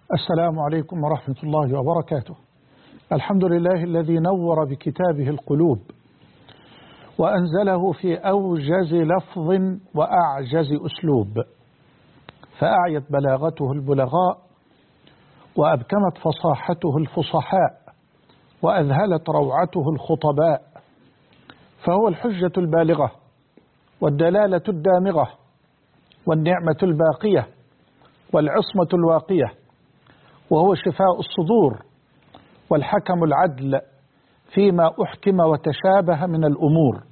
السلام عليكم ورحمة الله وبركاته. الحمد لله الذي نور بكتابه القلوب وأنزله في أوجز لفظ وأعجز أسلوب، فأعيت بلاغته البلغاء وأبكمت فصاحته الفصحاء وأذهلت روعته الخطباء، فهو الحجة البالغة والدلالة الدامغة والنعمة الباقية والعصمة الواقية، وهو شفاء الصدور والحكم العدل فيما أحكم وتشابه من الأمور.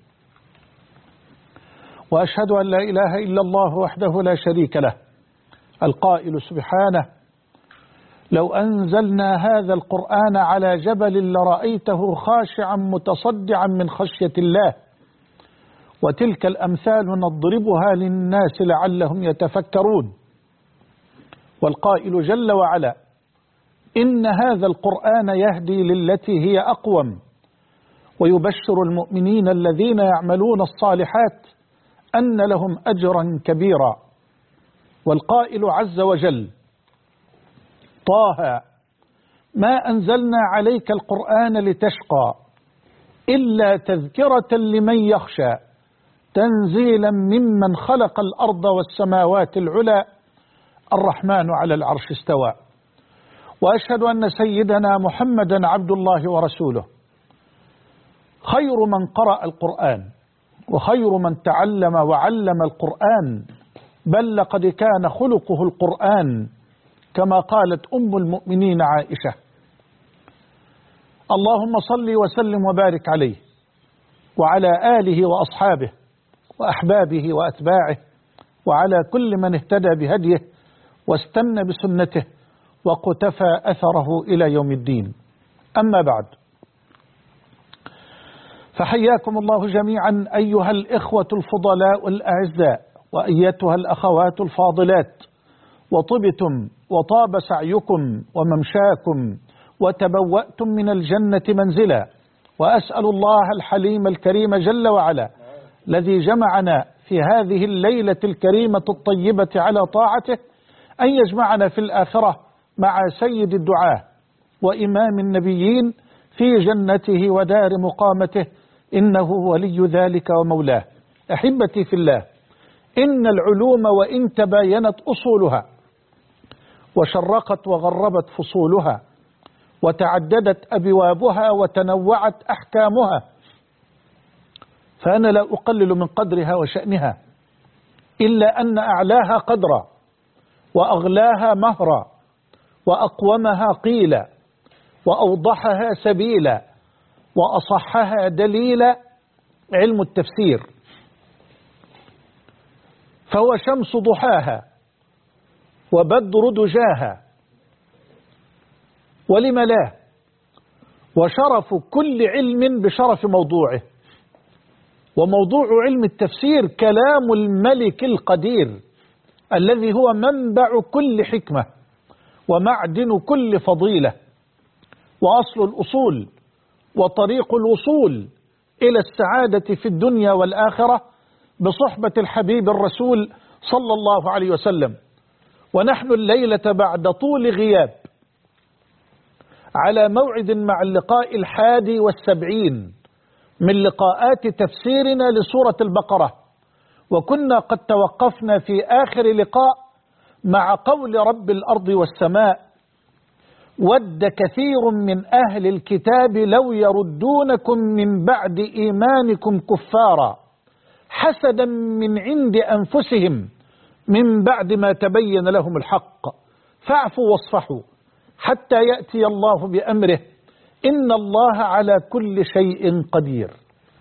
وأشهد أن لا إله إلا الله وحده لا شريك له، القائل سبحانه: لو أنزلنا هذا القرآن على جبل لرأيته خاشعا متصدعا من خشية الله، وتلك الأمثال نضربها للناس لعلهم يتفكرون. والقائل جل وعلا: إن هذا القرآن يهدي للتي هي أقوم، ويبشر المؤمنين الذين يعملون الصالحات أن لهم أجرا كبيرا. والقائل عز وجل: طه ما أنزلنا عليك القرآن لتشقى إلا تذكرة لمن يخشى تنزيلا ممن خلق الأرض والسماوات العلى الرحمن على العرش استوى. وأشهد أن سيدنا محمدا عبد الله ورسوله، خير من قرأ القرآن وخير من تعلم وعلم القرآن، بل لقد كان خلقه القرآن كما قالت أم المؤمنين عائشة. اللهم صل وسلم وبارك عليه وعلى آله وأصحابه وأحبابه وأتباعه وعلى كل من اهتدى بهديه واستنى بسنته وقتفى أثره إلى يوم الدين. أما بعد، فحياكم الله جميعا أيها الإخوة الفضلاء الأعزاء وأيتها الأخوات الفاضلات، وطبتم وطاب سعيكم وممشاكم وتبوأتم من الجنة منزلا. وأسأل الله الحليم الكريم جل وعلا الذي جمعنا في هذه الليلة الكريمة الطيبة على طاعته أن يجمعنا في الآخرة مع سيد الدعاة وإمام النبيين في جنته ودار مقامته، إنه ولي ذلك ومولاه. أحبتي في الله، إن العلوم وإن تباينت أصولها وشرقت وغربت فصولها وتعددت أبوابها وتنوعت أحكامها، فأنا لا أقلل من قدرها وشأنها، إلا أن أعلاها قدرا وأغلاها مهرا وأقومها قيلا وأوضحها سبيلا وأصحها دليلا علم التفسير، فهو شمس ضحاها وبدر دجاها، ولم لا، وشرف كل علم بشرف موضوعه. وموضوع علم التفسير كلام الملك القدير الذي هو منبع كل حكمة ومعدن كل فضيلة وأصل الأصول وطريق الوصول إلى السعادة في الدنيا والآخرة بصحبة الحبيب الرسول صلى الله عليه وسلم. ونحن الليلة بعد طول غياب على موعد مع اللقاء 71 من لقاءات تفسيرنا لسورة البقرة، وكنا قد توقفنا في آخر لقاء مع قول رب الأرض والسماء: ود كثير من أهل الكتاب لو يردونكم من بعد إيمانكم كفارا حسدا من عند أنفسهم من بعد ما تبين لهم الحق فاعفوا واصفحوا حتى يأتي الله بأمره إن الله على كل شيء قدير.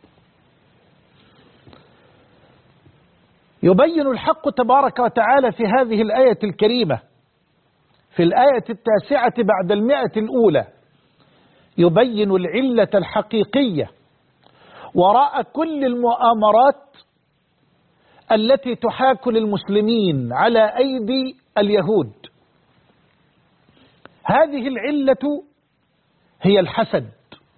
يبين الحق تبارك وتعالى في هذه الآية الكريمة في الآية 9 بعد 100 الأولى، يبين العلة الحقيقية وراء كل المؤامرات التي تحاك للمسلمين على أيدي اليهود. هذه العلة هي الحسد.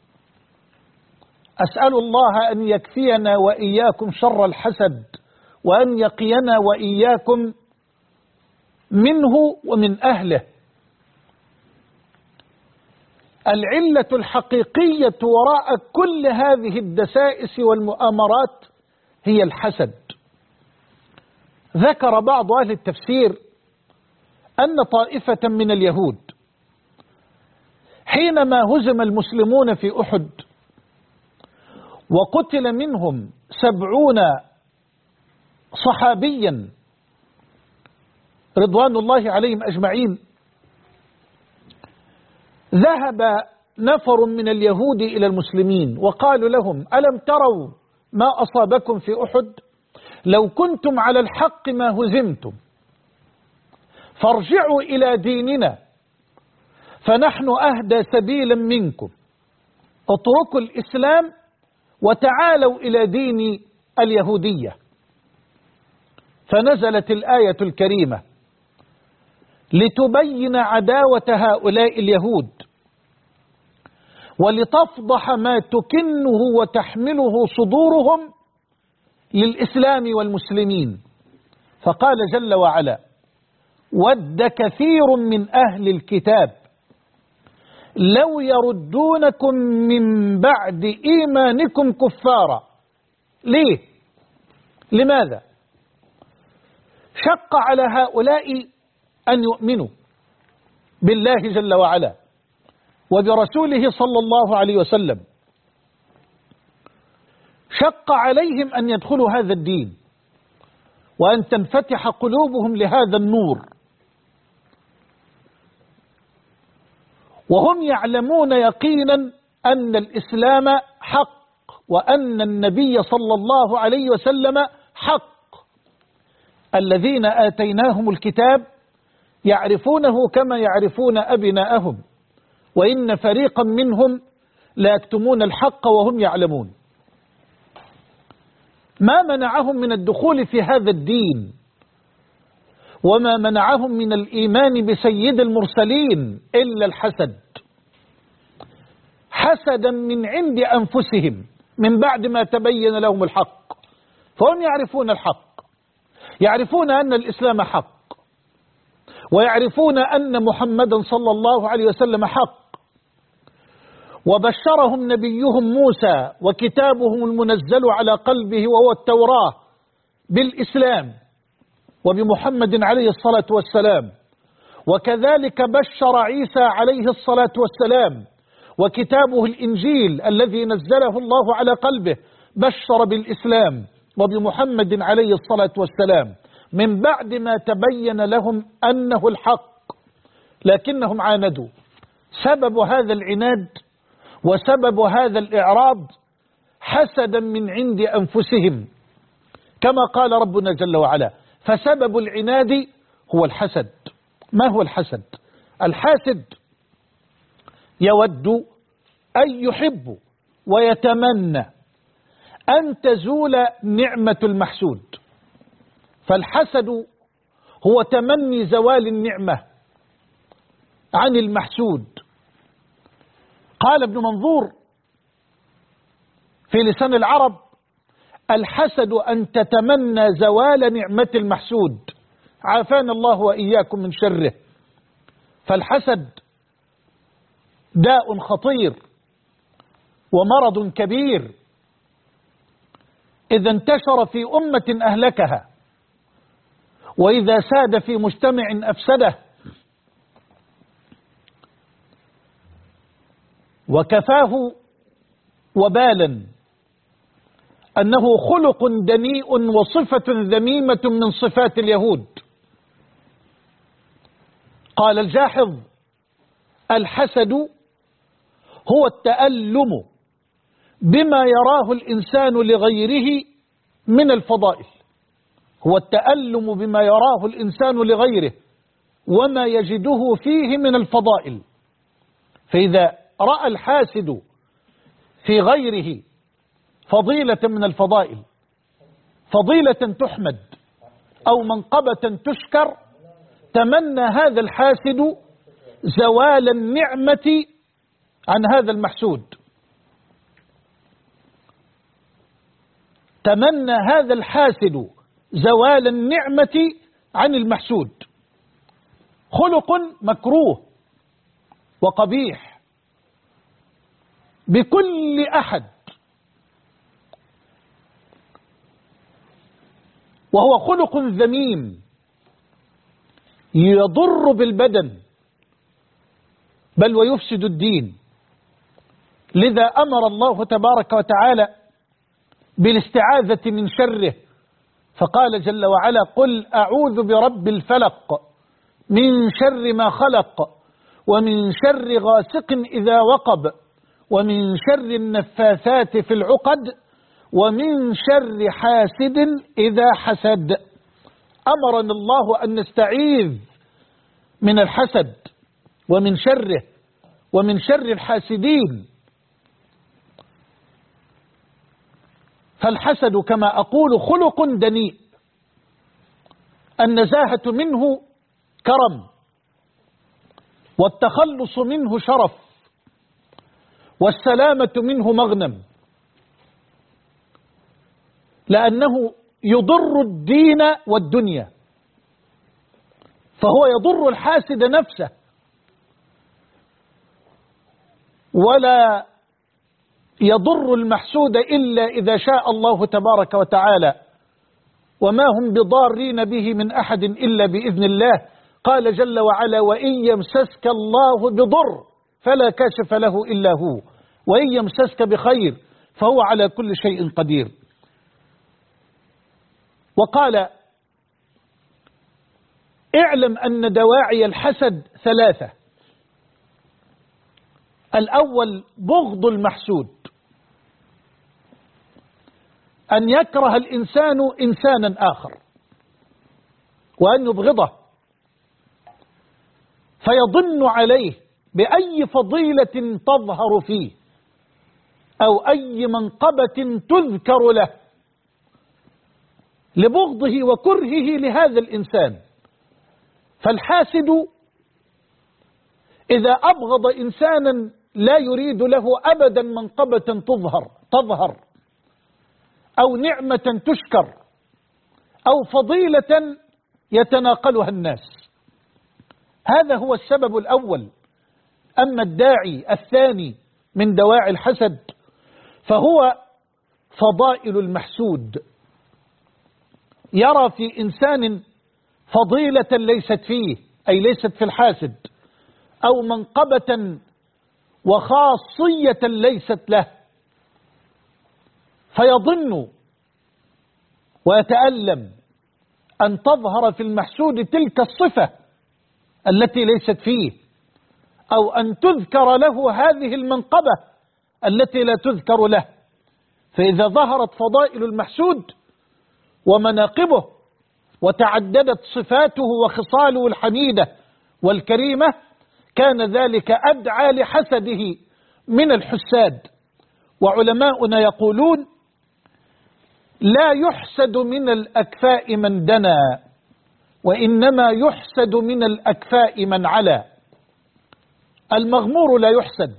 أسأل الله أن يكفينا وإياكم شر الحسد، وأن يقينا وإياكم منه ومن أهله، العلة الحقيقية وراء كل هذه الدسائس والمؤامرات هي الحسد. ذكر بعض أهل التفسير أن طائفة من اليهود حينما هزم المسلمون في أحد وقتل منهم 70 صحابيا رضوان الله عليهم أجمعين، ذهب نفر من اليهود إلى المسلمين وقالوا لهم: ألم تروا ما أصابكم في أحد؟ لو كنتم على الحق ما هزمتم، فارجعوا إلى ديننا فنحن أهدى سبيلا منكم، اتركوا الإسلام وتعالوا إلى دين اليهودية. فنزلت الآية الكريمة لتبين عداوة هؤلاء اليهود ولتفضح ما تكنه وتحمله صدورهم للإسلام والمسلمين. فقال جل وعلا: ود كثير من أهل الكتاب لو يردونكم من بعد إيمانكم كفارا. ليه؟ لماذا؟ شق على هؤلاء أن يؤمنوا بالله جل وعلا وبرسوله صلى الله عليه وسلم، شق عليهم أن يدخلوا هذا الدين وأن تنفتح قلوبهم لهذا النور، وهم يعلمون يقينا أن الإسلام حق وأن النبي صلى الله عليه وسلم حق. الذين آتيناهم الكتاب يعرفونه كما يعرفون أبناءهم، وإن فريقا منهم لا يكتمون الحق وهم يعلمون. ما منعهم من الدخول في هذا الدين وما منعهم من الإيمان بسيد المرسلين إلا الحسد، حسدا من عند أنفسهم من بعد ما تبين لهم الحق. فهم يعرفون الحق، يعرفون أن الإسلام حق، ويعرفون أن محمدا صلى الله عليه وسلم حق، وبشرهم نبيهم موسى وكتابهم المنزل على قلبه وهو التوراة بالإسلام وبمحمد عليه الصلاة والسلام، وكذلك بشر عيسى عليه الصلاة والسلام وكتابه الإنجيل الذي نزله الله على قلبه بشر بالإسلام وبمحمد عليه الصلاة والسلام من بعد ما تبين لهم أنه الحق، لكنهم عاندوا. سبب هذا العناد وسبب هذا الإعراض حسدا من عند أنفسهم، كما قال ربنا جل وعلا: فسبب العناد هو الحسد. ما هو الحسد؟ الحاسد يود أن يحب ويتمنى أن تزول نعمة المحسود، فالحسد هو تمني زوال النعمة عن المحسود. قال ابن منظور في لسان العرب: الحسد أن تتمنى زوال نعمة المحسود، عافانا الله وإياكم من شره. فالحسد داء خطير ومرض كبير، إذا انتشر في أمة أهلكها، وإذا ساد في مجتمع أفسده. وكفاه وبالا أنه خلق دنيء وصفة ذميمة من صفات اليهود. قال الجاحظ: الحسد هو التألم بما يراه الإنسان لغيره من الفضائل، هو التألم بما يراه الإنسان لغيره وما يجده فيه من الفضائل. فإذا رأى الحاسد في غيره فضيلة من الفضائل، فضيلة تحمد أو منقبة تشكر، تمنى هذا الحاسد زوال النعمة عن هذا المحسود، تمنى هذا الحاسد زوال النعمة عن المحسود. خلق مكروه وقبيح بكل أحد، وهو خلق ذميم يضر بالبدن بل ويفسد الدين. لذا أمر الله تبارك وتعالى بالاستعاذة من شره، فقال جل وعلا: قل أعوذ برب الفلق من شر ما خلق ومن شر غاسق إذا وقب ومن شر النفاثات في العقد ومن شر حاسد إذا حسد. أمرنا الله أن نستعيذ من الحسد ومن شره ومن شر الحاسدين. فالحسد كما أقول خلق دنيء، النزاهة منه كرم، والتخلص منه شرف، والسلامة منه مغنم، لأنه يضر الدين والدنيا، فهو يضر الحاسد نفسه، ولا يضر المحسود إلا إذا شاء الله تبارك وتعالى، وما هم بضارين به من أحد إلا بإذن الله. قال جل وعلا: وإن يمسسك الله بضر فلا كاشف له إلا هو، وإن يمسسك بخير فهو على كل شيء قدير. وقال: اعلم أن دواعي الحسد ثلاثة. الأول بغض المحسود، أن يكره الإنسان إنسانا آخر وأن يبغضه، فيضن عليه بأي فضيلة تظهر فيه أو أي منقبة تذكر له لبغضه وكرهه لهذا الإنسان. فالحاسد إذا أبغض إنسانا لا يريد له أبدا منقبة تظهر أو نعمة تشكر أو فضيلة يتناقلها الناس. هذا هو السبب الأول. أما الداعي الثاني من دواعي الحسد فهو فضائل المحسود، يرى في إنسان فضيلة ليست فيه، أي ليست في الحاسد، أو منقبة وخاصية ليست له، فيظن ويتألم أن تظهر في المحسود تلك الصفة التي ليست فيه، أو أن تذكر له هذه المنقبة التي لا تذكر له. فإذا ظهرت فضائل المحسود ومناقبه وتعددت صفاته وخصاله الحميدة والكريمة كان ذلك أدعى لحسده من الحساد. وعلماؤنا يقولون: لا يحسد من الأكفاء من دنا، وإنما يحسد من الأكفاء من علا. المغمور لا يحسد،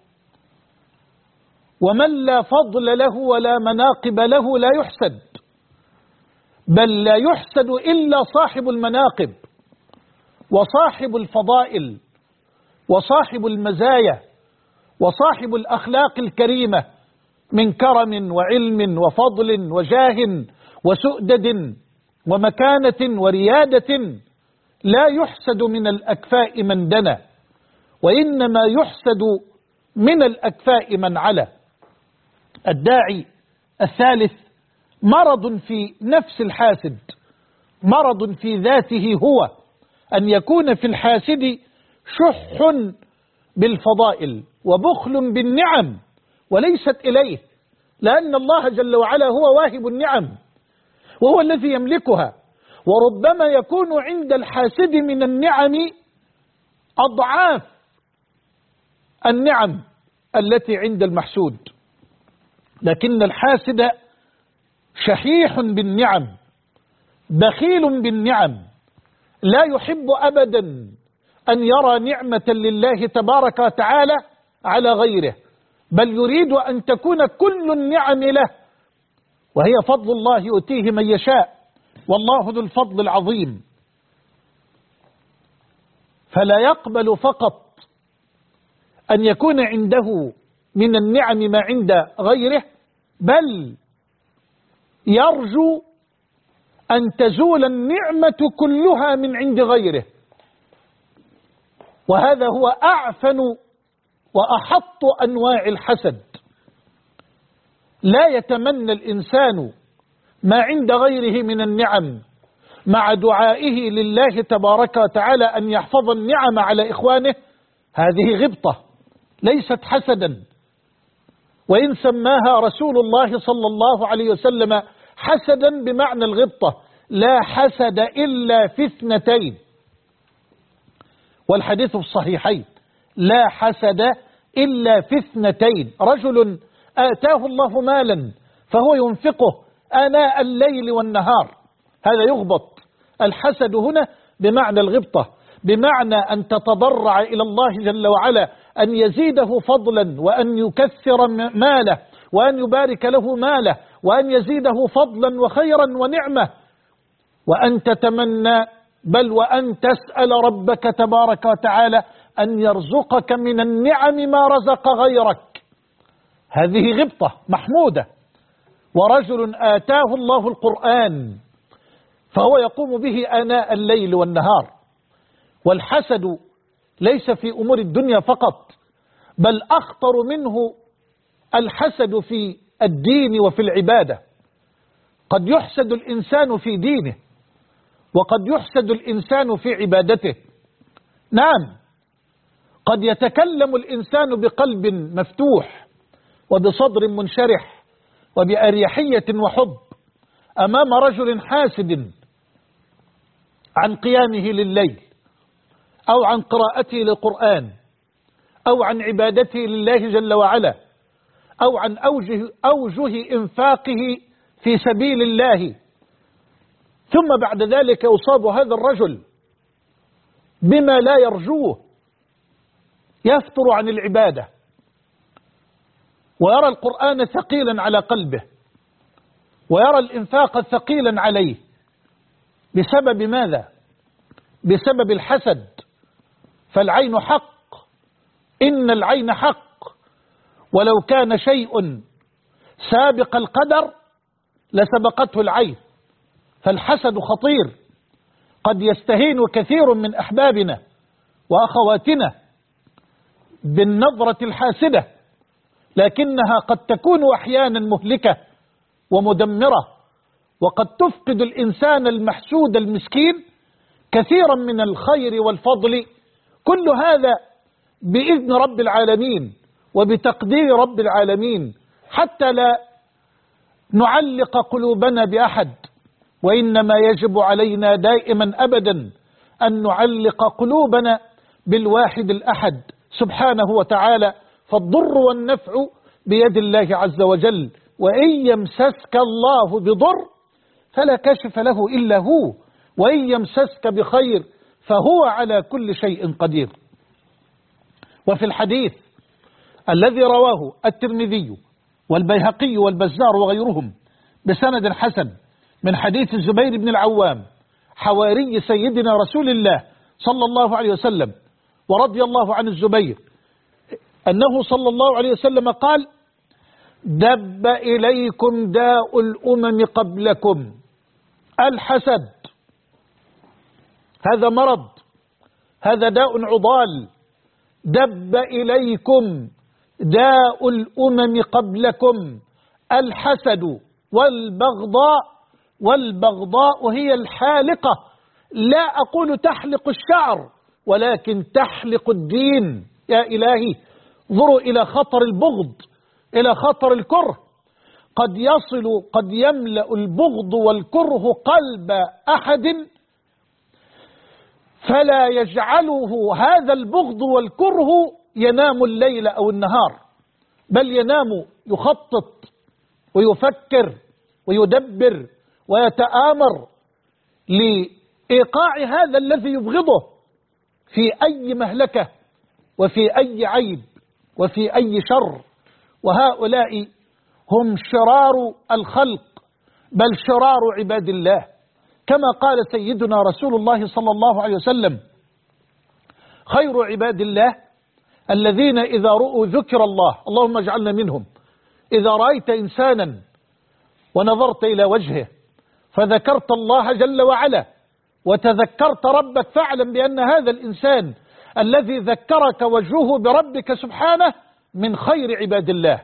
ومن لا فضل له ولا مناقب له لا يحسد، بل لا يحسد إلا صاحب المناقب وصاحب الفضائل وصاحب المزايا وصاحب الأخلاق الكريمة من كرم وعلم وفضل وجاه وسؤدد ومكانة وريادة. لا يحسد من الأكفاء من دنا، وإنما يحسد من الأكفاء من علا. الداعي الثالث مرض في نفس الحاسد، مرض في ذاته، هو أن يكون في الحاسد شح بالفضائل وبخل بالنعم وليست إليه، لأن الله جل وعلا هو واهب النعم وهو الذي يملكها، وربما يكون عند الحاسد من النعم أضعاف النعم التي عند المحسود. لكن الحاسد شحيح بالنعم، بخيل بالنعم، لا يحب أبدا أن يرى نعمة لله تبارك وتعالى على غيره، بل يريد أن تكون كل النعم له، وهي فضل الله يؤتيه من يشاء، والله ذو الفضل العظيم. فلا يقبل فقط أن يكون عنده من النعم ما عند غيره، بل يرجو أن تزول النعمة كلها من عند غيره. وهذا هو أعفن وأحط أنواع الحسد. لا يتمنى الإنسان ما عند غيره من النعم مع دعائه لله تبارك وتعالى أن يحفظ النعم على إخوانه. هذه غبطة ليست حسدا، وإن سماها رسول الله صلى الله عليه وسلم حسدا بمعنى الغبطة. لا حسد إلا في اثنتين، والحديث في الصحيحين: لا حسد إلا في اثنتين، رجل آتاه الله مالا فهو ينفقه آناء الليل والنهار، هذا يغبط. الحسد هنا بمعنى الغبطة، بمعنى أن تتضرع إلى الله جل وعلا أن يزيده فضلا، وأن يكثر ماله، وأن يبارك له ماله، وأن يزيده فضلا وخيرا ونعمة، وأن تتمنى بل وأن تسأل ربك تبارك وتعالى أن يرزقك من النعم ما رزق غيرك. هذه غبطة محمودة. ورجل آتاه الله القرآن فهو يقوم به آناء الليل والنهار. والحسد ليس في أمور الدنيا فقط، بل أخطر منه الحسد في الدين وفي العبادة. قد يحسد الإنسان في دينه، وقد يحسد الإنسان في عبادته. نعم، قد يتكلم الإنسان بقلب مفتوح وبصدر منشرح وبأريحية وحب أمام رجل حاسد عن قيامه لليل، أو عن قراءته للقرآن، أو عن عبادته لله جل وعلا، أو عن أوجه إنفاقه في سبيل الله. ثم بعد ذلك يصاب هذا الرجل بما لا يرجوه، يفتر عن العبادة، ويرى القرآن ثقيلا على قلبه، ويرى الإنفاق ثقيلا عليه. بسبب ماذا؟ بسبب الحسد. فالعين حق، إن العين حق، ولو كان شيء سابق القدر لسبقته العين. فالحسد خطير، قد يستهين كثير من أحبابنا وأخواتنا بالنظرة الحاسدة، لكنها قد تكون أحيانا مهلكة ومدمرة، وقد تفقد الإنسان المحسود المسكين كثيرا من الخير والفضل. كل هذا بإذن رب العالمين وبتقدير رب العالمين، حتى لا نعلق قلوبنا بأحد، وإنما يجب علينا دائما أبدا أن نعلق قلوبنا بالواحد الأحد سبحانه وتعالى. فالضر والنفع بيد الله عز وجل، وإن يمسسك الله بضر فلا كاشف له إلا هو، وإن يمسسك بخير فهو على كل شيء قدير. وفي الحديث الذي رواه الترمذي والبيهقي والبزار وغيرهم بسند حسن من حديث الزبير بن العوام حواري سيدنا رسول الله صلى الله عليه وسلم، ورضي الله عن الزبير أنه صلى الله عليه وسلم قال: دب إليكم داء الأمم قبلكم الحسد. هذا مرض، هذا داء عضال. دب إليكم داء الأمم قبلكم الحسد والبغضاء. والبغضاء هي الحالقة، لا أقول تحلق الشعر، ولكن تحلق الدين. يا إلهي، انظروا إلى خطر البغض، إلى خطر الكره. قد يملأ البغض والكره قلب أحد، فلا يجعله هذا البغض والكره ينام الليل أو النهار، بل ينام يخطط ويفكر ويدبر ويتآمر لإيقاع هذا الذي يبغضه في أي مهلكة وفي أي عيب وفي أي شر. وهؤلاء هم شرار الخلق، بل شرار عباد الله، كما قال سيدنا رسول الله صلى الله عليه وسلم: خير عباد الله الذين إذا رؤوا ذكر الله، اللهم اجعلنا منهم، إذا رأيت إنسانا ونظرت إلى وجهه فذكرت الله جل وعلا وتذكرت ربك، فاعلم بأن هذا الإنسان الذي ذكرك وجهه بربك سبحانه من خير عباد الله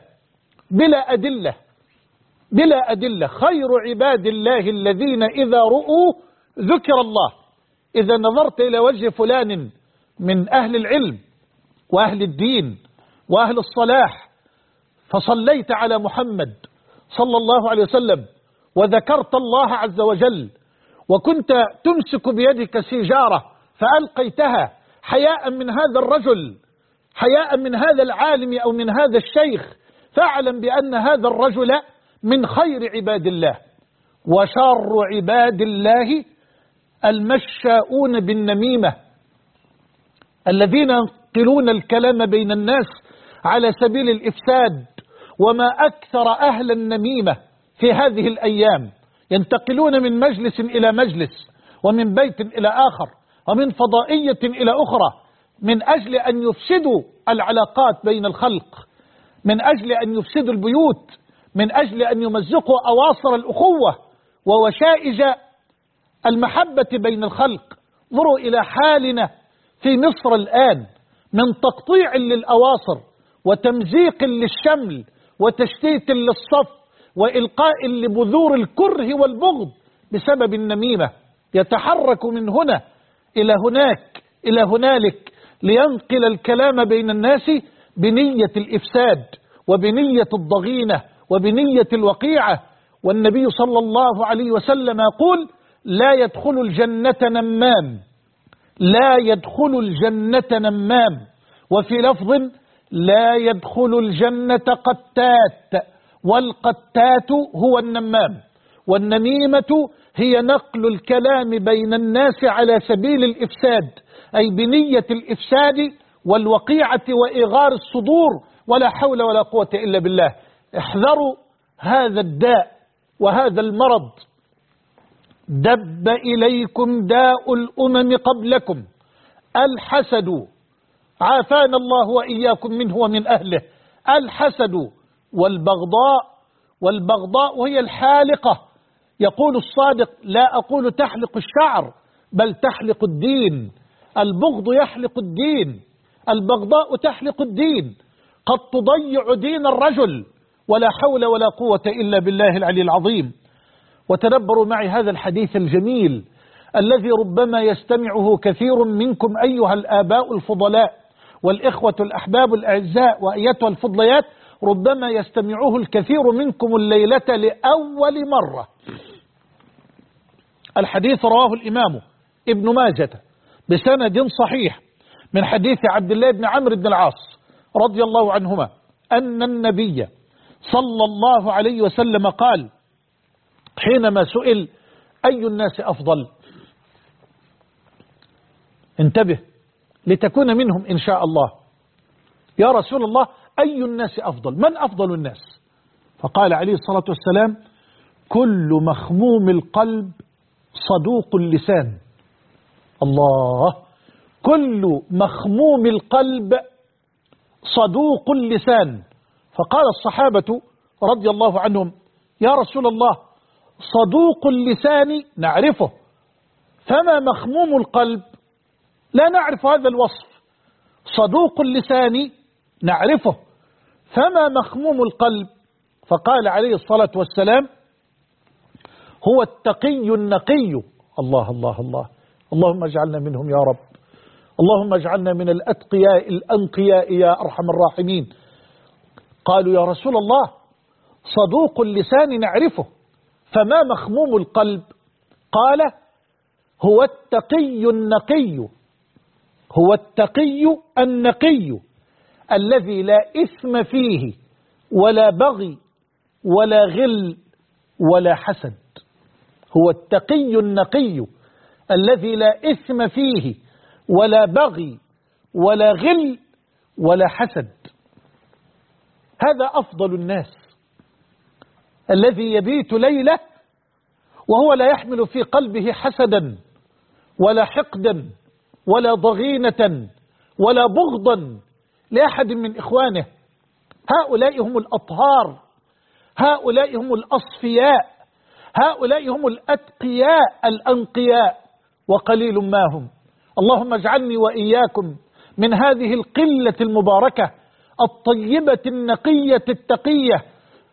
بلا أدلة. خير عباد الله الذين إذا رؤوا ذكر الله. إذا نظرت إلى وجه فلان من أهل العلم وأهل الدين وأهل الصلاح فصليت على محمد صلى الله عليه وسلم وذكرت الله عز وجل، وكنت تمسك بيدك سيجارة فألقيتها حياء من هذا الرجل، حياء من هذا العالم أو من هذا الشيخ، فاعلم بأن هذا الرجل من خير عباد الله. وشر عباد الله المشاؤون بالنميمة، الذين ينقلون الكلام بين الناس على سبيل الإفساد. وما أكثر أهل النميمة في هذه الأيام، ينتقلون من مجلس إلى مجلس ومن بيت إلى آخر ومن فضائية إلى أخرى من أجل أن يفسدوا العلاقات بين الخلق، من أجل أن يفسدوا البيوت، من أجل أن يمزقوا أواصر الأخوة ووشائج المحبة بين الخلق. انظروا إلى حالنا في مصر الآن من تقطيع للأواصر وتمزيق للشمل وتشتيت للصف وإلقاء لبذور الكره والبغض بسبب النميمة. يتحرك من هنا إلى هناك إلى هنالك لينقل الكلام بين الناس بنية الإفساد وبنية الضغينة وبنية الوقيعة. والنبي صلى الله عليه وسلم يقول: لا يدخل الجنة نمام، لا يدخل الجنة نمام. وفي لفظ: لا يدخل الجنة قتات، والقتات هو النمام. والنميمة هي نقل الكلام بين الناس على سبيل الإفساد، أي بنية الإفساد والوقيعة وإغار الصدور، ولا حول ولا قوة إلا بالله. احذروا هذا الداء وهذا المرض. دب إليكم داء الأمم قبلكم الحسد، عافانا الله وإياكم منه ومن أهله. الحسد والبغضاء هي الحالقة. يقول الصادق: لا أقول تحلق الشعر بل تحلق الدين. البغض يحلق الدين، البغضاء تحلق الدين، قد تضيع دين الرجل، ولا حول ولا قوة إلا بالله العلي العظيم. وتدبروا معي هذا الحديث الجميل الذي ربما يستمعه كثير منكم أيها الآباء الفضلاء والإخوة الأحباب الأعزاء وأيتها الفضليات، ربما يستمعه الكثير منكم الليلة لأول مرة. الحديث رواه الإمام ابن ماجة بسند صحيح من حديث عبد الله بن عمرو بن العاص رضي الله عنهما أن النبي صلى الله عليه وسلم قال حينما سئل: أي الناس أفضل؟ انتبه لتكون منهم إن شاء الله. يا رسول الله، أي الناس أفضل؟ من أفضل الناس؟ فقال عليه الصلاة والسلام: كل مخموم القلب صدوق اللسان. الله، كل مخموم القلب صدوق اللسان. فقال الصحابة رضي الله عنهم: يا رسول الله، صدوق اللسان نعرفه، فما مخموم القلب؟ لا نعرف هذا الوصف. صدوق اللسان نعرفه، فما مخموم القلب؟ فقال عليه الصلاة والسلام: هو التقي النقي. الله الله الله، اللهم اجعلنا منهم يا رب، اللهم اجعلنا من الأتقياء الأنقياء يا أرحم الراحمين. قالوا: يا رسول الله، صدوق اللسان نعرفه، فما مخموم القلب؟ قال: هو التقي النقي، هو التقي النقي الذي لا إثم فيه ولا بغي ولا غل ولا حسد. هو التقي النقي الذي لا إثم فيه ولا بغي ولا غل ولا حسد. هذا أفضل الناس، الذي يبيت ليلة وهو لا يحمل في قلبه حسدا ولا حقدا ولا ضغينة ولا بغضا لأحد من إخوانه. هؤلاء هم الأطهار، هؤلاء هم الأصفياء، هؤلاء هم الأتقياء الأنقياء، وقليل ما هم. اللهم اجعلني وإياكم من هذه القلة المباركة الطيبة النقية التقية.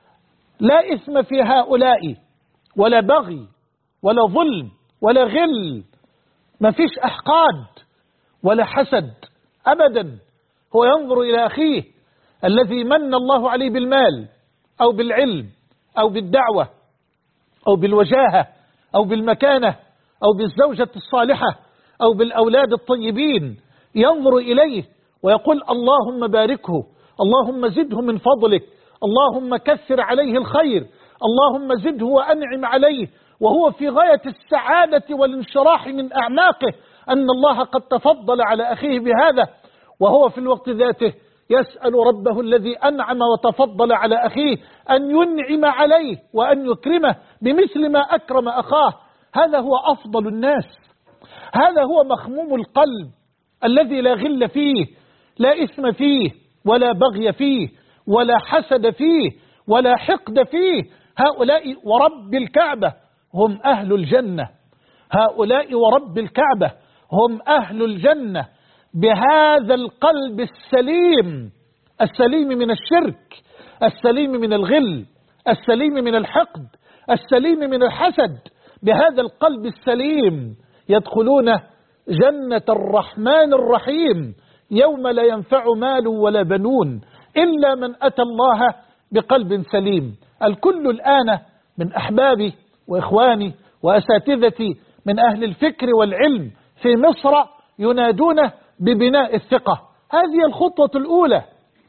لا إثم في هؤلاء، ولا بغي، ولا ظلم، ولا غل، ما فيش أحقاد ولا حسد أبدا. هو ينظر إلى أخيه الذي من الله عليه بالمال أو بالعلم أو بالدعوة أو بالوجاهة أو بالمكانة أو بالزوجة الصالحة أو بالأولاد الطيبين، ينظر إليه ويقول اللهم باركه، اللهم زده من فضلك، اللهم كثر عليه الخير، اللهم زده وأنعم عليه، وهو في غاية السعادة والانشراح من أعماقه أن الله قد تفضل على أخيه بهذا، وهو في الوقت ذاته يسأل ربه الذي أنعم وتفضل على أخيه أن ينعم عليه وأن يكرمه بمثل ما أكرم أخاه. هذا هو أفضل الناس، هذا هو مخموم القلب الذي لا غل فيه، لا إثم فيه، ولا بغي فيه، ولا حسد فيه، ولا حقد فيه. هؤلاء ورب الكعبة هم أهل الجنة، هؤلاء ورب الكعبة هم أهل الجنة بهذا القلب السليم، السليم من الشرك، السليم من الغل، السليم من الحقد، السليم من الحسد. بهذا القلب السليم يدخلون جنة الرحمن الرحيم يوم لا ينفع مال ولا بنون إلا من أتى الله بقلب سليم. الكل الآن من أحبابي وإخواني وأساتذتي من أهل الفكر والعلم في مصر ينادونه ببناء الثقة. هذه الخطوة الأولى،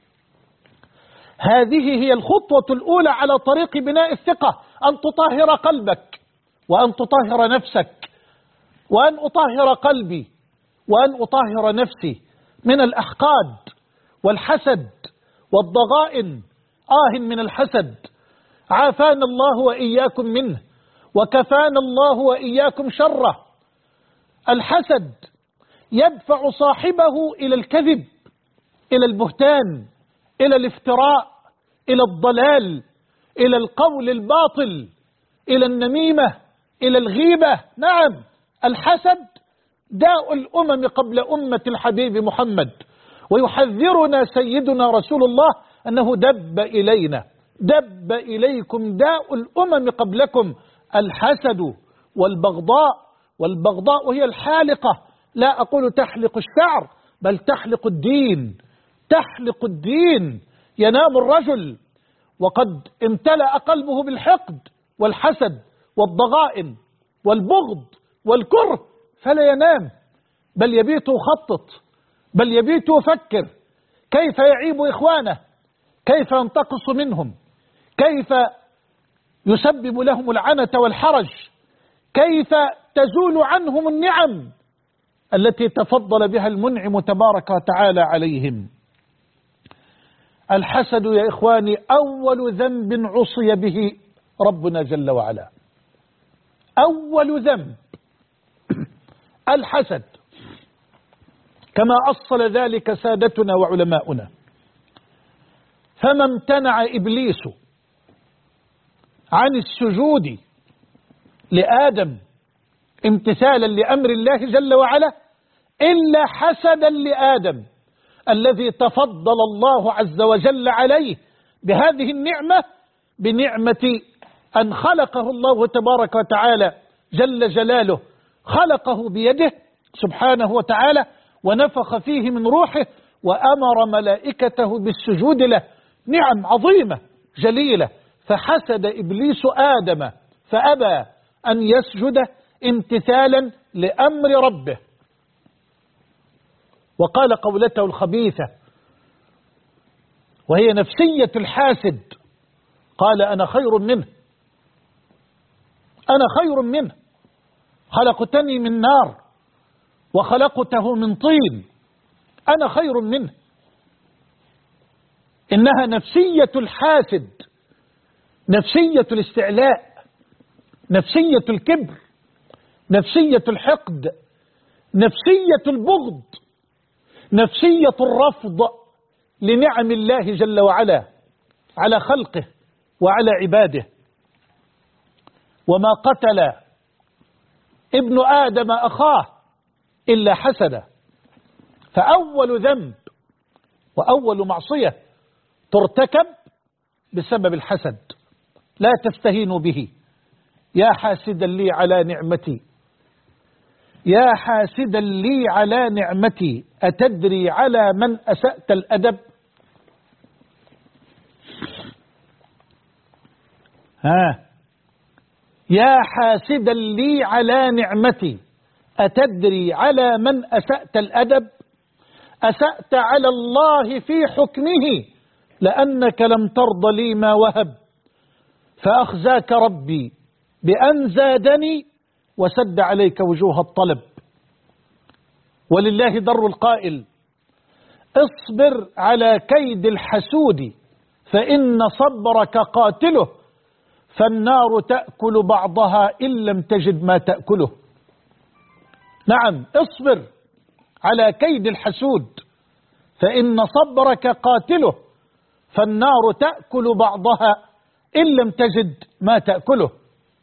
هذه هي الخطوة الأولى على طريق بناء الثقة، أن تطهر قلبك، وأن تطهر نفسك، وأن أطهر قلبي، وأن أطهر نفسي من الأحقاد والحسد والضغائن. من الحسد عافانا الله وإياكم منه، وكفانا الله وإياكم شره. الحسد يدفع صاحبه إلى الكذب، إلى البهتان، إلى الافتراء، إلى الضلال، إلى القول الباطل، إلى النميمة، إلى الغيبة. نعم، الحسد داء الأمم قبل أمة الحبيب محمد، ويحذرنا سيدنا رسول الله أنه دب إلينا، دب إليكم داء الأمم قبلكم، الحسد والبغضاء. والبغضاء هي الحالقة، لا أقول تحلق الشعر، بل تحلق الدين، تحلق الدين. ينام الرجل وقد امتلأ قلبه بالحقد والحسد والضغائن والبغض والكره، فلا ينام، بل يبيت يخطط، بل يبيت يفكر كيف يعيب إخوانه، كيف ينتقص منهم، كيف يسبب لهم العنة والحرج، كيف تزول عنهم النعم التي تفضل بها المنعم تبارك وتعالى عليهم. الحسد يا إخواني أول ذنب عصي به ربنا جل وعلا، أول ذنب الحسد، كما أصل ذلك سادتنا وعلماؤنا. فما امتنع إبليس عن السجود لآدم امتثالا لأمر الله جل وعلا إلا حسدا لآدم الذي تفضل الله عز وجل عليه بهذه النعمة، بنعمة أن خلقه الله تبارك وتعالى جل جلاله، خلقه بيده سبحانه وتعالى، ونفخ فيه من روحه، وأمر ملائكته بالسجود له. نعم عظيمة جليلة. فحسد إبليس آدم فأبى أن يسجد امتثالا لأمر ربه، وقال قولته الخبيثة وهي نفسية الحاسد، قال أنا خير منه، أنا خير منه، خلقتني من نار وخلقته من طين، أنا خير منه. إنها نفسية الحاسد، نفسية الاستعلاء، نفسية الكبر، نفسية الحقد، نفسية البغض، نفسية الرفض، لنعم الله جل وعلا على خلقه وعلى عباده. وما قتل ابن آدم أخاه إلا حسدا. فأول ذنب وأول معصية ترتكب بسبب الحسد. لا تستهينوا به. يا حاسدا لي على نعمتي، يا حاسدا لي على نعمتي، أتدري على من أسأت الأدب؟ يا حاسدا لي على نعمتي، أتدري على من أسأت الأدب؟ أسأت على الله في حكمه، لأنك لم ترض لي ما وهب، فأخزاك ربي بأن زادني وسد عليك وجوه الطلب. ولله در القائل: اصبر على كيد الحسود فإن صبرك قاتله، فالنار تأكل بعضها إن لم تجد ما تأكله. نعم، اصبر على كيد الحسود فإن صبرك قاتله، فالنار تأكل بعضها إن لم تجد ما تأكله.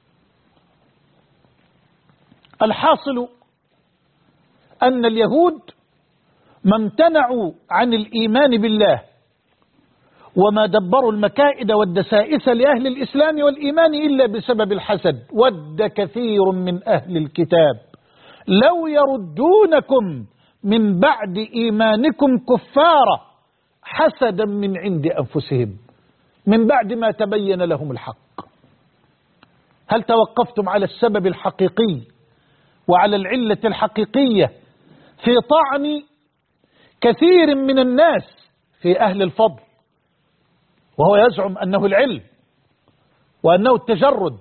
الحاصل أن اليهود ما امتنعوا عن الإيمان بالله وما دبروا المكائد والدسائس لأهل الإسلام والإيمان إلا بسبب الحسد. ود كثير من أهل الكتاب لو يردونكم من بعد إيمانكم كفارا حسدا من عند أنفسهم من بعد ما تبين لهم الحق. هل توقفتم على السبب الحقيقي وعلى العلة الحقيقية في طعن كثير من الناس في أهل الفضل، وهو يزعم أنه العلم وأنه التجرد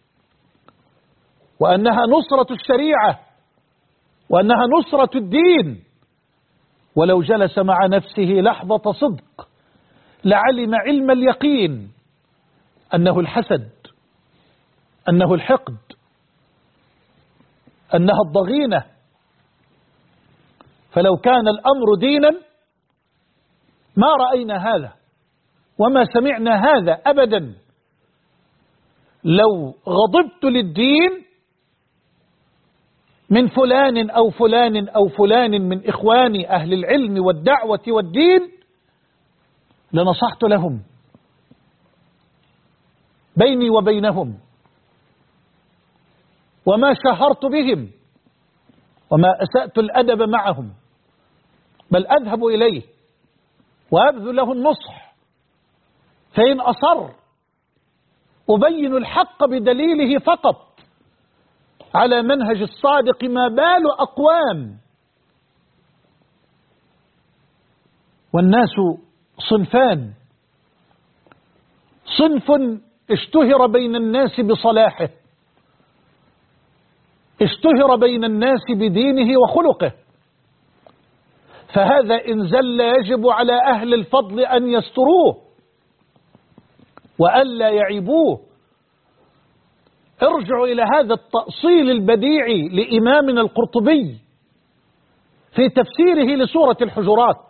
وأنها نصرة الشريعة وأنها نصرة الدين؟ ولو جلس مع نفسه لحظة صدق لعلم علم اليقين أنه الحسد، أنه الحقد، أنها الضغينة. فلو كان الأمر دينا ما رأينا هذا وما سمعنا هذا أبدا. لو غضبت للدين من فلان أو فلان أو فلان من إخواني أهل العلم والدعوة والدين لنصحت لهم بيني وبينهم، وما شهرت بهم وما أسأت الأدب معهم، بل أذهب إليه وأبذل له النصح، فإن أصر أبين الحق بدليله فقط على منهج الصادق. ما بال أقوام والناس صنفان: صنف اشتهر بين الناس بصلاحه، اشتهر بين الناس بدينه وخلقه، فهذا إن زل يجب على أهل الفضل أن يستروه وألا يعيبوه. ارجعوا إلى هذا التأصيل البديع لإمامنا القرطبي في تفسيره لسورة الحجرات.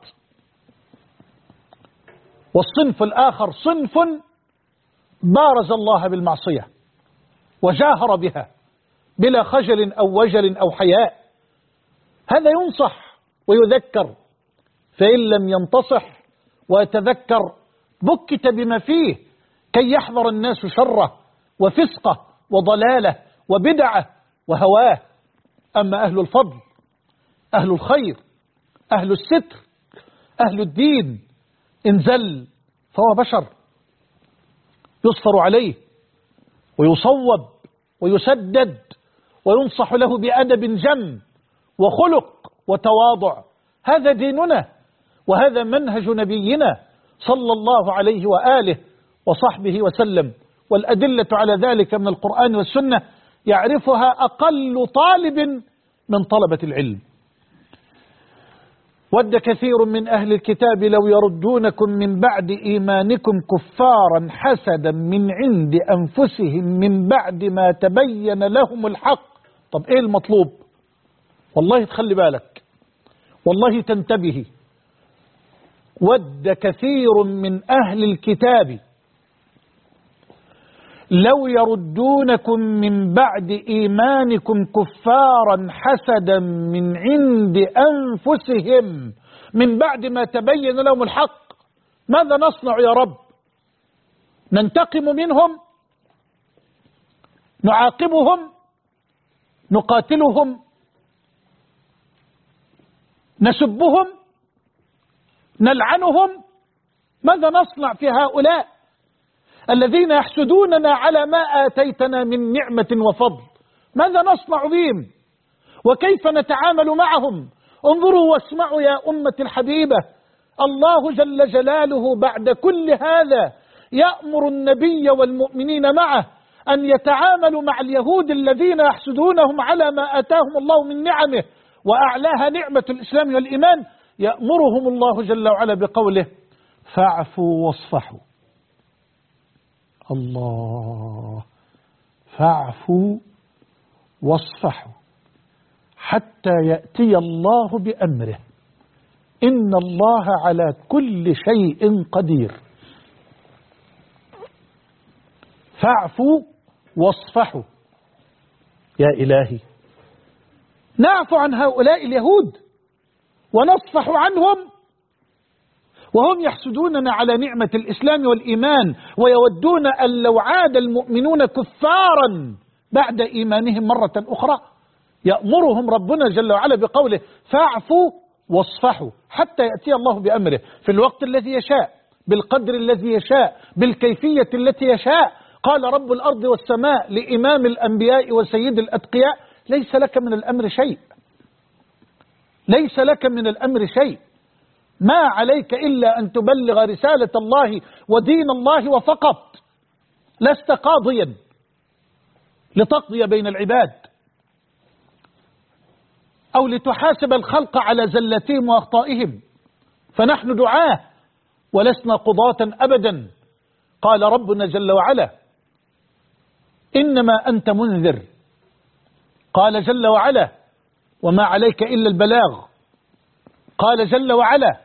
والصنف الآخر صنف بارز الله بالمعصية وجاهر بها بلا خجل أو وجل أو حياء، هذا ينصح ويذكر، فإن لم ينتصح ويتذكر بكت بما فيه كي يحذر الناس شره وفسقه وضلاله وبدعه وهواه. أما أهل الفضل، أهل الخير، أهل الستر، أهل الدين، إن زل فهو بشر يصفر عليه ويصوب ويسدد وينصح له بأدب جم وخلق وتواضع. هذا ديننا وهذا منهج نبينا صلى الله عليه وآله وصحبه وسلم. والأدلة على ذلك من القرآن والسنة يعرفها أقل طالب من طلبة العلم. ود كثير من أهل الكتاب لو يردونكم من بعد إيمانكم كفارا حسدا من عند أنفسهم من بعد ما تبين لهم الحق. طب إيه المطلوب؟ والله تخلي بالك، والله تنتبهي، ود كثير من أهل الكتاب لو يردونكم من بعد إيمانكم كفارا حسدا من عند أنفسهم من بعد ما تبين لهم الحق. ماذا نصنع يا رب؟ ننتقم منهم؟ نعاقبهم؟ نقاتلهم؟ نسبهم؟ نلعنهم؟ ماذا نصنع في هؤلاء الذين يحسدوننا على ما آتيتنا من نعمة وفضل؟ ماذا نصنع بهم؟ وكيف نتعامل معهم؟ انظروا واسمعوا يا أمة الحبيبة، الله جل جلاله بعد كل هذا يأمر النبي والمؤمنين معه أن يتعاملوا مع اليهود الذين يحسدونهم على ما آتاهم الله من نعمه، وأعلاها نعمة الإسلام والإيمان. يأمرهم الله جل وعلا بقوله: فاعفوا واصفحوا. الله، فاعفوا واصفحوا حتى يأتي الله بأمره، إن الله على كل شيء قدير. فاعفوا واصفحوا. يا إلهي، نعفو عن هؤلاء اليهود ونصفح عنهم وهم يحسدوننا على نعمة الإسلام والإيمان، ويودون أن لو عاد المؤمنون كفارا بعد إيمانهم مرة أخرى. يأمرهم ربنا جل وعلا بقوله: فاعفوا واصفحوا حتى يأتي الله بأمره في الوقت الذي يشاء، بالقدر الذي يشاء، بالكيفية التي يشاء. قال رب الأرض والسماء لإمام الأنبياء وسيد الأتقياء: ليس لك من الأمر شيء، ليس لك من الأمر شيء، ما عليك إلا أن تبلغ رسالة الله ودين الله وفقط، لست قاضيا لتقضي بين العباد أو لتحاسب الخلق على زلتهم وأخطائهم، فنحن دعاة ولسنا قضاة أبدا. قال ربنا جل وعلا: إنما أنت منذر. قال جل وعلا: وما عليك إلا البلاغ. قال جل وعلا: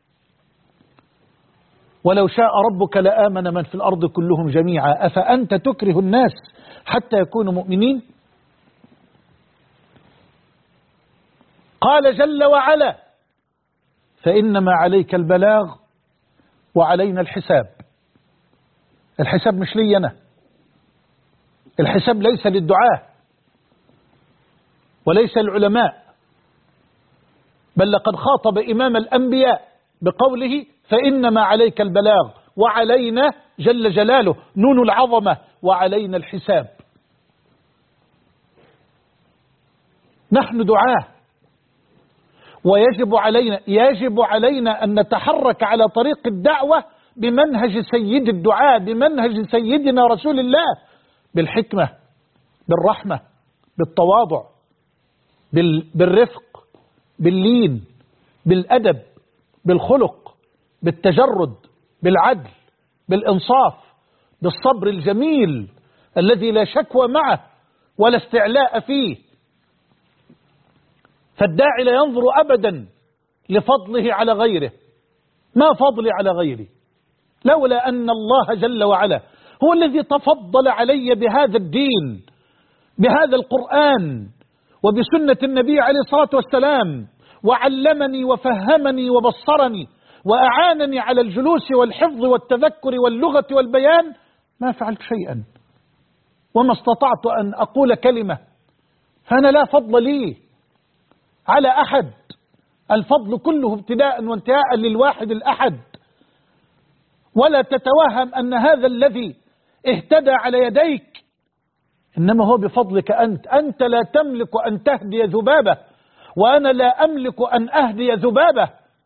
ولو شاء ربك لآمن من في الأرض كلهم جميعا أفأنت تكره الناس حتى يكونوا مؤمنين. قال جل وعلا: فإنما عليك البلاغ وعلينا الحساب. الحساب مش لي أنا، الحساب ليس للدعاة وليس العلماء، بل لقد خاطب إمام الأنبياء بقوله: فإنما عليك البلاغ وعلينا جل جلاله، نون العظمة، وعلينا الحساب. نحن دعاة، يجب علينا أن نتحرك على طريق الدعوة بمنهج سيد الدعاة، بمنهج سيدنا رسول الله، بالحكمة، بالرحمة، بالتواضع، بالرفق، باللين، بالأدب، بالخلق، بالتجرد، بالعدل، بالإنصاف، بالصبر الجميل الذي لا شكوى معه ولا استعلاء فيه. فالداعي لا ينظر أبدا لفضله على غيره. ما فضلي على غيري لولا أن الله جل وعلا هو الذي تفضل علي بهذا الدين، بهذا القرآن، وبسنة النبي عليه الصلاة والسلام، وعلمني وفهمني وبصرني وأعانني على الجلوس والحفظ والتذكر واللغة والبيان، ما فعلت شيئا وما استطعت أن أقول كلمة. فأنا لا فضل لي على أحد، الفضل كله ابتداء وانتهاء للواحد الأحد. ولا تتوهم أن هذا الذي اهتدى على يديك إنما هو بفضلك أنت لا تملك أن تهدي ذبابة، وأنا لا أملك أن أهدي ذبابة.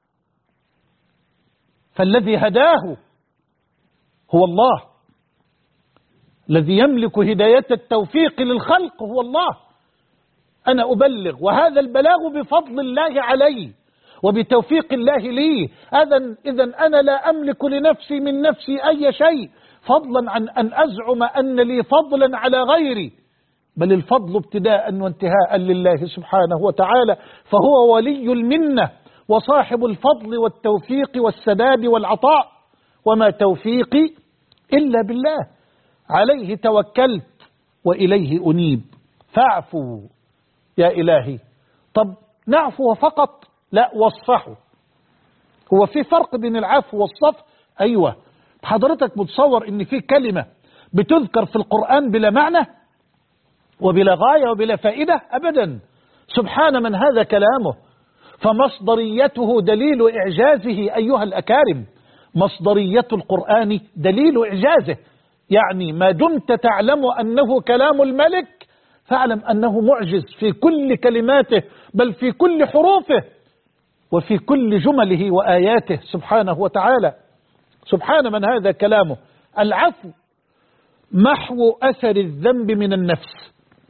فالذي هداه هو الله، الذي يملك هداية التوفيق للخلق هو الله. أنا أبلغ، وهذا البلاغ بفضل الله علي وبتوفيق الله لي. إذن أنا لا أملك لنفسي من نفسي أي شيء، فضلا عن أن أزعم أن لي فضلا على غيري، بل الفضل ابتداء وانتهاء لله سبحانه وتعالى، فهو ولي المنة وصاحب الفضل والتوفيق والسداد والعطاء، وما توفيقي إلا بالله، عليه توكلت وإليه أنيب، فاعفوا يا إلهي. طب نعفو فقط؟ لا، واصفحوا. هو في فرق بين العفو والصفح؟ أيوة. حضرتك متصور إن في كلمة بتذكر في القرآن بلا معنى وبلا غاية وبلا فائدة؟ أبدا، سبحان من هذا كلامه. فمصدريته دليل إعجازه أيها الأكارم، مصدرية القرآن دليل إعجازه. يعني ما دمت تعلم أنه كلام الملك فاعلم أنه معجز في كل كلماته، بل في كل حروفه وفي كل جمله وآياته سبحانه وتعالى. سبحان من هذا كلامه. العفو محو أثر الذنب من النفس.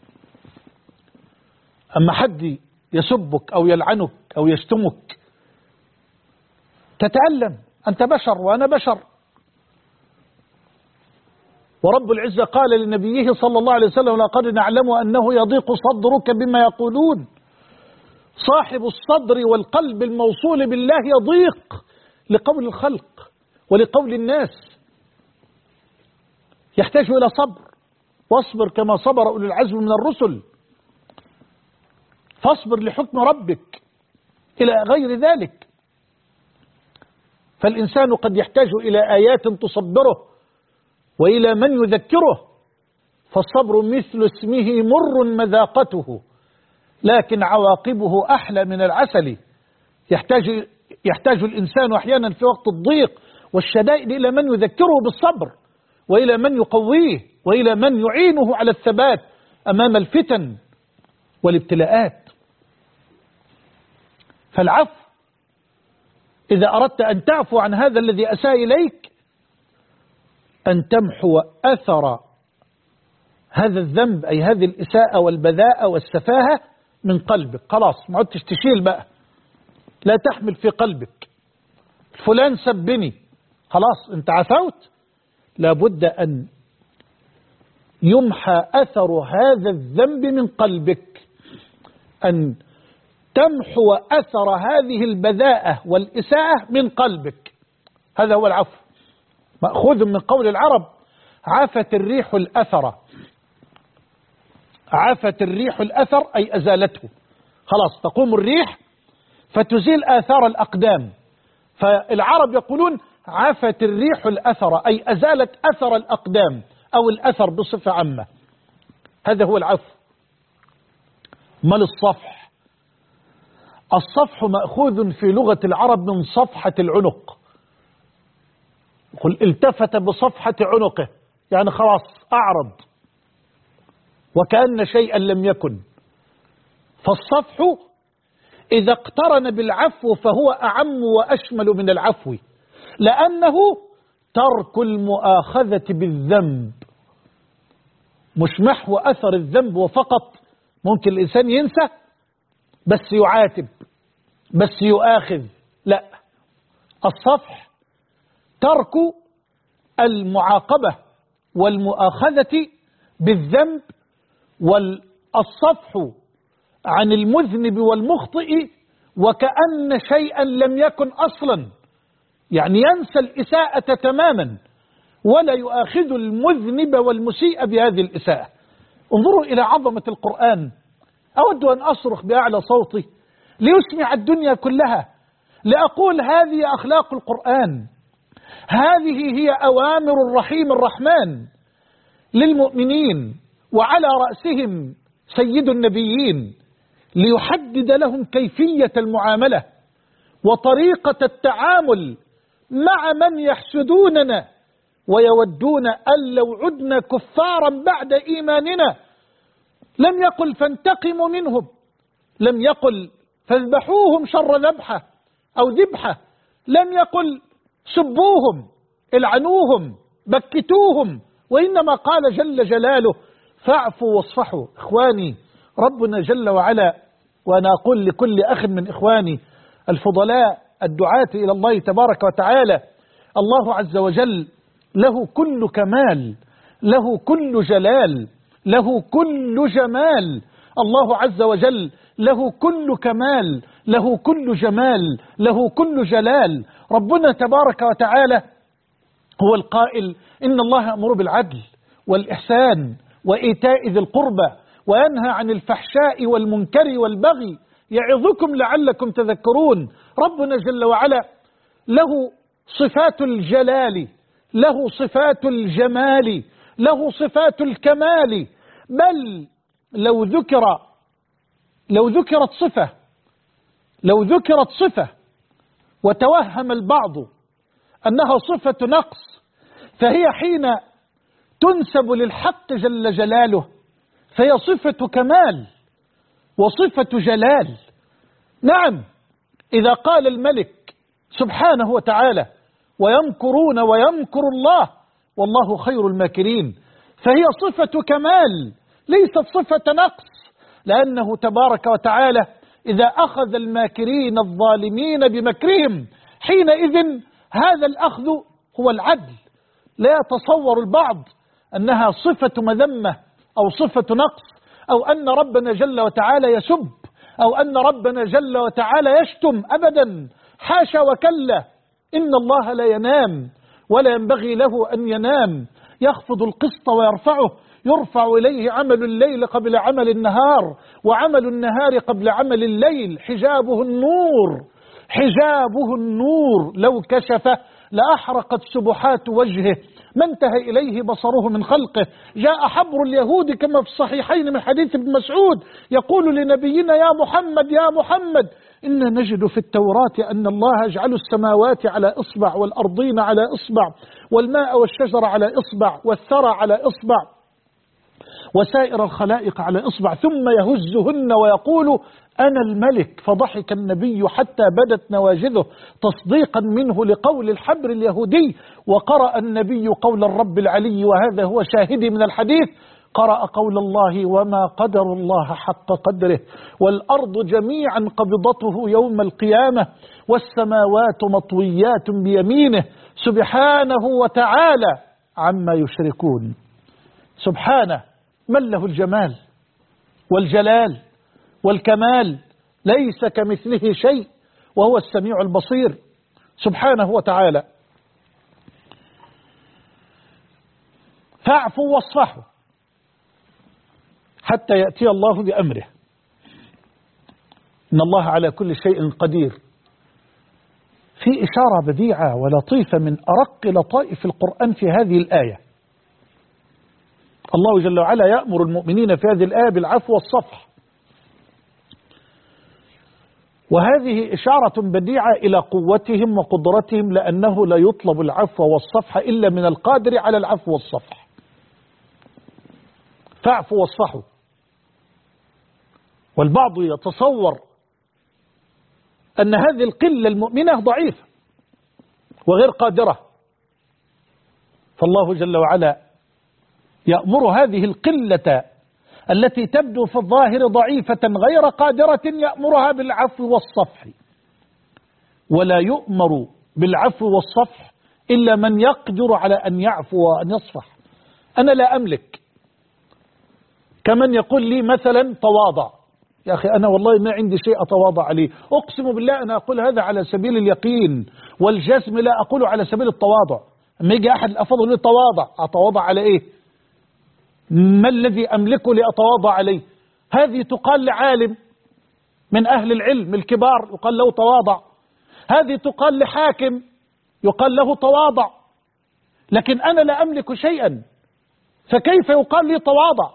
أما حد يسبك أو يلعنك أو يشتمك تتألم، أنت بشر وأنا بشر. ورب العزة قال لنبيه صلى الله عليه وسلم: لقد نعلم أنه يضيق صدرك بما يقولون. صاحب الصدر والقلب الموصول بالله يضيق لقول الخلق ولقول الناس، يحتاج إلى صبر. واصبر كما صبر أولي العزم من الرسل، فاصبر لحكم ربك، إلى غير ذلك. فالإنسان قد يحتاج إلى آيات تصبره وإلى من يذكره، فالصبر مثل اسمه مر مذاقته لكن عواقبه أحلى من العسل. يحتاج الإنسان أحيانا في وقت الضيق والشدائد إلى من يذكره بالصبر، وإلى من يقويه، وإلى من يعينه على الثبات أمام الفتن والابتلاءات. فالعفو، إذا أردت أن تعفو عن هذا الذي أساء إليك، أن تمحو أثر هذا الذنب، أي هذه الإساءة والبذاءة والسفاهة من قلبك. خلاص، ما عدتش تشيل بقى، لا تحمل في قلبك فلان سبني، خلاص أنت عفوت. لابد أن يمحى أثر هذا الذنب من قلبك، أن تمحو أثر هذه البذاءة والإساءة من قلبك. هذا هو العفو، مأخوذ من قول العرب: عفت الريح الأثر. عفت الريح الأثر أي أزالته. خلاص، تقوم الريح فتزيل آثار الأقدام. فالعرب يقولون عفت الريح الأثر أي أزالت أثر الأقدام أو الأثر بصفة عامة. هذا هو العفو. ما الصفح؟ الصفح مأخوذ في لغة العرب من صفحة العنق. قل التفت بصفحة عنقه، يعني خلاص أعرض وكأن شيئا لم يكن. فالصفح إذا اقترن بالعفو فهو أعم وأشمل من العفو، لأنه ترك المؤاخذة بالذنب، مش محو أثر الذنب وفقط. ممكن الإنسان ينسى بس يعاتب بس يؤاخذ، لا، الصفح ترك المعاقبة والمؤاخذة بالذنب، والصفح عن المذنب والمخطئ وكأن شيئا لم يكن أصلا، يعني ينسى الإساءة تماما ولا يؤاخذ المذنب والمسيء بهذه الإساءة. انظروا إلى عظمة القرآن. أود أن أصرخ بأعلى صوتي ليسمع الدنيا كلها، لأقول هذه أخلاق القرآن، هذه هي أوامر الرحيم الرحمن للمؤمنين، وعلى رأسهم سيد النبيين، ليحدد لهم كيفية المعاملة وطريقة التعامل مع من يحسدوننا ويودون أن لو عدنا كفارا بعد إيماننا. لم يقل فانتقموا منهم، لم يقل فاذبحوهم شر ذبحة أو ذبحة، لم يقل سبوهم العنوهم بكتوهم، وإنما قال جل جلاله فاعفوا واصفحوا. إخواني، ربنا جل وعلا، وأنا أقول لكل أخ من إخواني الفضلاء الدعاة إلى الله تبارك وتعالى، الله عز وجل له كل كمال، له كل جلال، له كل جمال. الله عز وجل له كل كمال، له كل جمال، له كل جلال. ربنا تبارك وتعالى هو القائل: إن الله يأمر بالعدل والإحسان وإيتاء ذي القربى وينهى عن الفحشاء والمنكر والبغي يعظكم لعلكم تذكرون. ربنا جل وعلا له صفات الجلال، له صفات الجمال، له صفات الكمال. بل لو ذكرت صفة وتوهم البعض أنها صفة نقص، فهي حين تنسب للحق جل جلاله فهي صفة كمال وصفة جلال. نعم، إذا قال الملك سبحانه وتعالى: ويمكرون ويمكر الله والله خير الماكرين، فهي صفة كمال ليست صفة نقص، لأنه تبارك وتعالى إذا أخذ الماكرين الظالمين بمكرهم حينئذ هذا الأخذ هو العدل. لا يتصور البعض أنها صفة مذمة أو صفة نقص، أو أن ربنا جل وتعالى يسب، أو أن ربنا جل وتعالى يشتم. أبدا، حاشا وكلا. إن الله لا ينام ولا ينبغي له أن ينام، يخفض القسط ويرفعه، يرفع إليه عمل الليل قبل عمل النهار وعمل النهار قبل عمل الليل. حجابه النور، حجابه النور، لو كشفه لأحرقت سبحات وجهه ما انتهى إليه بصره من خلقه. جاء حبر اليهود كما في الصحيحين من حديث ابن مسعود يقول لنبينا: يا محمد يا محمد، إنا نجد في التوراة أن الله يجعل السماوات على إصبع والأرضين على إصبع والماء والشجر على إصبع والثرى على إصبع وسائر الخلائق على إصبع، ثم يهزهن ويقول: أنا الملك. فضحك النبي حتى بدت نواجذه تصديقا منه لقول الحبر اليهودي. وقرأ النبي قول الرب العلي، وهذا هو شاهدي من الحديث، قرأ قول الله: وما قدر الله حق قدره والأرض جميعا قبضته يوم القيامة والسماوات مطويات بيمينه سبحانه وتعالى عما يشركون. سبحانه، من له الجمال والجلال والكمال، ليس كمثله شيء وهو السميع البصير سبحانه وتعالى. فاعفوا واصفحوا حتى يأتي الله بأمره، إن الله على كل شيء قدير. في إشارة بديعة ولطيفة من أرق لطائف القرآن في هذه الآية. الله جل وعلا يأمر المؤمنين في هذه الآية بالعفو والصفح، وهذه إشارة بديعة إلى قوتهم وقدرتهم، لأنه لا يطلب العفو والصفح إلا من القادر على العفو والصفح. فاعفوا واصفحوا. والبعض يتصور أن هذه القلة المؤمنة ضعيفة وغير قادرة، فالله جل وعلا يأمر هذه القلة التي تبدو في الظاهر ضعيفة غير قادرة، يأمرها بالعفو والصفح. ولا يؤمر بالعفو والصفح إلا من يقدر على أن يعفو وأن يصفح. أنا لا أملك، كمن يقول لي مثلا تواضع. يا أخي أنا والله ما عندي شيء أتواضع عليه، أقسم بالله أنا أقول هذا على سبيل اليقين والجزم، لا أقول على سبيل التواضع. أما يجي أحد الأفاضل يقول لي تواضع، أتواضع على إيه؟ ما الذي أملكه لأتواضع عليه؟ هذه تقال لعالم من أهل العلم الكبار يقال له تواضع، هذه تقال لحاكم يقال له تواضع، لكن أنا لا أملك شيئا، فكيف يقال لي تواضع؟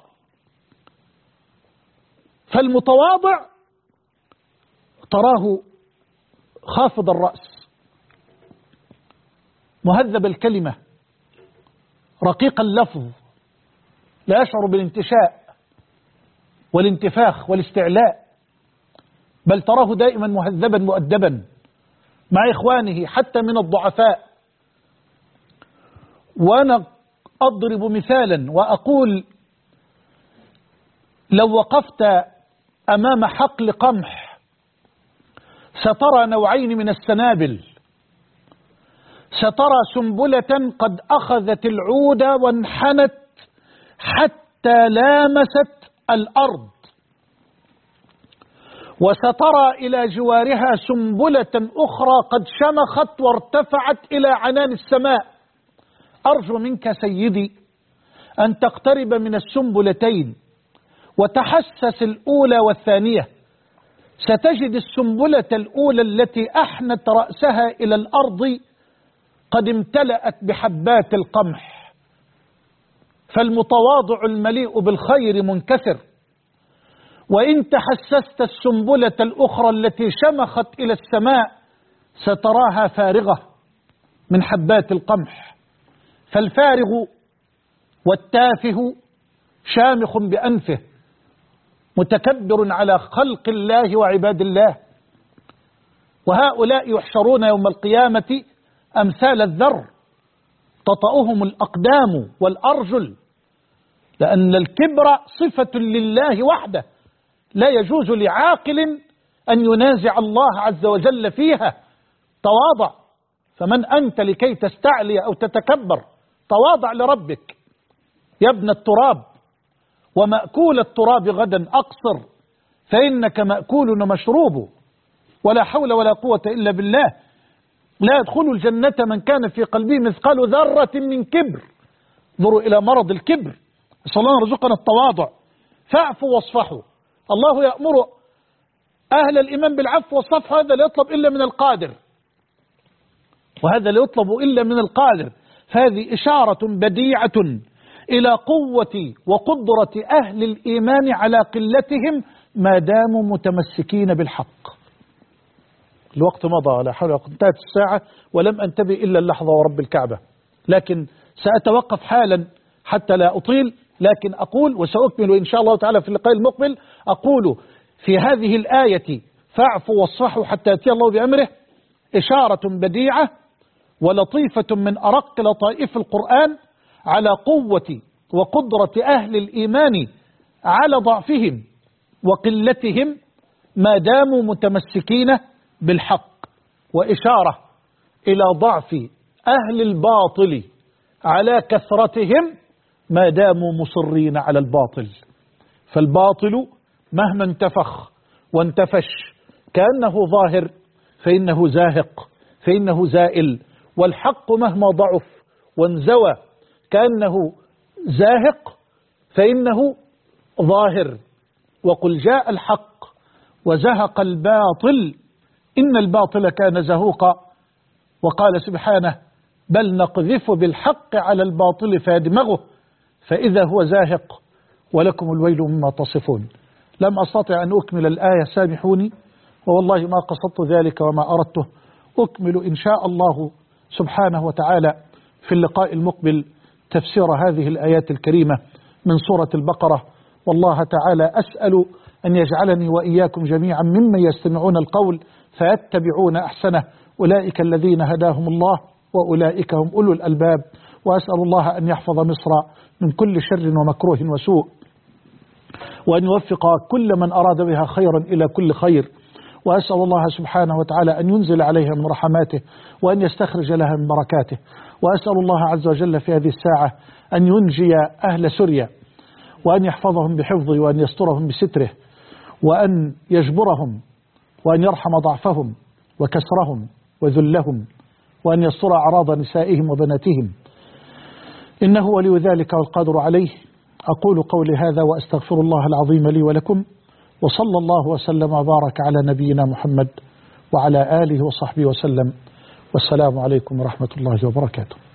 فالمتواضع تراه خافض الرأس، مهذب الكلمة، رقيق اللفظ، لا يشعر بالانتشاء والانتفاخ والاستعلاء، بل تراه دائما مهذبا مؤدبا مع إخوانه حتى من الضعفاء. وأنا أضرب مثالا وأقول: لو وقفت أمام حقل قمح سترى نوعين من السنابل، سترى سنبلة قد أخذت العود وانحنت حتى لامست الأرض، وسترى إلى جوارها سنبلة أخرى قد شمخت وارتفعت إلى عنان السماء. أرجو منك سيدي أن تقترب من السنبلتين وتحسس الأولى والثانية. ستجد السنبلة الأولى التي أحنت رأسها إلى الأرض قد امتلأت بحبات القمح، فالمتواضع المليء بالخير منكسر. وإن تحسست السنبلة الأخرى التي شمخت إلى السماء ستراها فارغة من حبات القمح، فالفارغ والتافه شامخ بأنفه متكبر على خلق الله وعباد الله. وهؤلاء يحشرون يوم القيامة أمثال الذر تطأهم الأقدام والأرجل، لأن الكبر صفة لله وحده، لا يجوز لعاقل أن ينازع الله عز وجل فيها. تواضع، فمن أنت لكي تستعلي أو تتكبر؟ تواضع لربك. يا ابن التراب ومأكول التراب غدا أقصر، فإنك مأكول ومشروب، ولا حول ولا قوة إلا بالله. لا يدخل الجنة من كان في قلبه مثقال ذرة من كبر. انظروا إلى مرض الكبر. نسأل الله أن يرزقنا التواضع. فاعفوا واصفحوا. الله يأمر أهل الإيمان بالعفو والصفح، هذا لا يطلب إلا من القادر، وهذا لا يطلب إلا من القادر. فهذه إشارة بديعة إلى قوة وقدرة أهل الإيمان على قلتهم ما داموا متمسكين بالحق. الوقت مضى، ولا حول ولا قوة، انتهت الساعة ولم أنتبه إلا اللحظة ورب الكعبة. لكن سأتوقف حالا حتى لا أطيل، لكن أقول وسأكمل إن شاء الله تعالى في اللقاء المقبل. أقول في هذه الآية فاعفوا واصفحوا حتى يأتي الله بأمره إشارة بديعة ولطيفة من أرق لطائف القرآن على قوة وقدرة أهل الإيمان على ضعفهم وقلتهم ما داموا متمسكين بالحق، وإشارة إلى ضعف أهل الباطل على كثرتهم ما داموا مصرين على الباطل. فالباطل مهما انتفخ وانتفش كأنه ظاهر فإنه زاهق، فإنه زائل، والحق مهما ضعف وانزوى كأنه زاهق فإنه ظاهر. وقل جاء الحق وزهق الباطل إن الباطل كان زهوقا. وقال سبحانه بل نقذف بالحق على الباطل فيدمغه فإذا هو زاهق ولكم الويل مما تصفون. لم أستطع أن أكمل الآية، سامحوني، ووالله ما قصدت ذلك وما أردته. أكمل إن شاء الله سبحانه وتعالى في اللقاء المقبل تفسير هذه الآيات الكريمة من سورة البقرة. والله تعالى أسأل أن يجعلني وإياكم جميعا ممن يستمعون القول فيتبعون أحسنه، أولئك الذين هداهم الله وأولئك هم أولو الألباب. وأسأل الله أن يحفظ مصر من كل شر ومكروه وسوء، وأن يوفق كل من أراد بها خيرا إلى كل خير. وأسأل الله سبحانه وتعالى أن ينزل عليها من رحماته وأن يستخرج لها من بركاته. وأسأل الله عز وجل في هذه الساعة أن ينجي أهل سوريا وأن يحفظهم بحفظه وأن يسترهم بستره وأن يجبرهم وأن يرحم ضعفهم وكسرهم وذلهم وأن يستر أعراض نسائهم وبناتهم، إنه ولي ذلك والقادر عليه. أقول قولي هذا وأستغفر الله العظيم لي ولكم، وصلى الله وسلم وبارك على نبينا محمد وعلى آله وصحبه وسلم، والسلام عليكم ورحمة الله وبركاته.